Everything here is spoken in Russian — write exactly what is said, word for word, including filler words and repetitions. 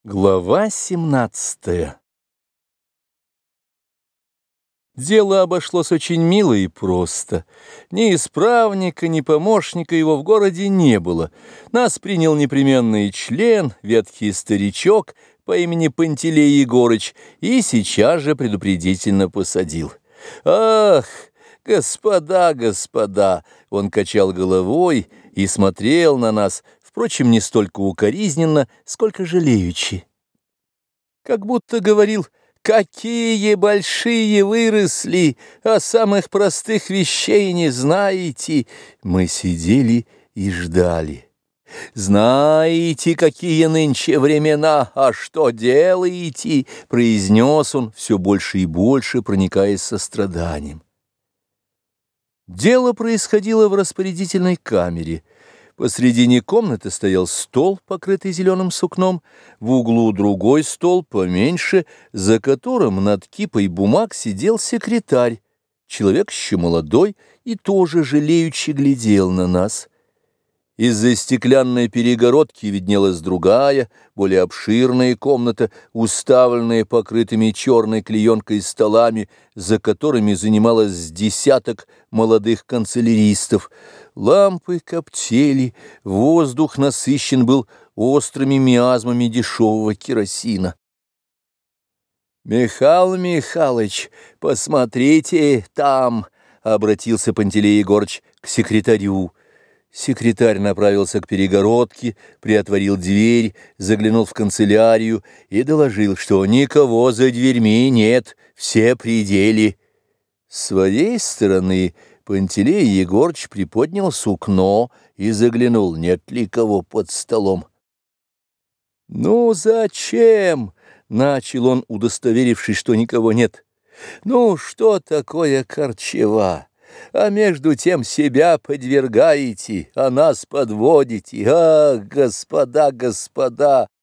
Глава семнадцатая. Дело обошлось очень мило и просто. Ни исправника, ни помощника его в городе не было. Нас принял непременный член, ветхий старичок по имени Пантелей Егорыч, и сейчас же предупредительно посадил. «Ах, господа, господа!» Он качал головой и смотрел на нас, впрочем, не столько укоризненно, сколько жалеючи. Как будто говорил: «Какие большие выросли, а самых простых вещей не знаете!» Мы сидели и ждали. «Знаете, какие нынче времена, а что делаете?» — произнес он, все больше и больше проникаясь состраданием. Дело происходило в распорядительной камере. Посредине комнаты стоял стол, покрытый зеленым сукном, в углу другой стол, поменьше, за которым над кипой бумаг сидел секретарь, человек еще молодой, и тоже жалеючи глядел на нас. Из-за стеклянной перегородки виднелась другая, более обширная комната, уставленная покрытыми черной клеенкой столами, за которыми занималось с десяток молодых канцеляристов. Лампы коптели, воздух насыщен был острыми миазмами дешевого керосина. «Михаил Михайлович, посмотрите там!» — обратился Пантелей Егорыч к секретарю. Секретарь направился к перегородке, приотворил дверь, заглянул в канцелярию и доложил, что никого за дверьми нет, все при деле. С своей стороны Пантелей Егорыч приподнял сукно и заглянул, нет ли кого под столом. «Ну зачем?» — начал он, удостоверившись, что никого нет. «Ну что такое Корчева? А между тем себя подвергаете, а нас подводите. Ах, господа, господа,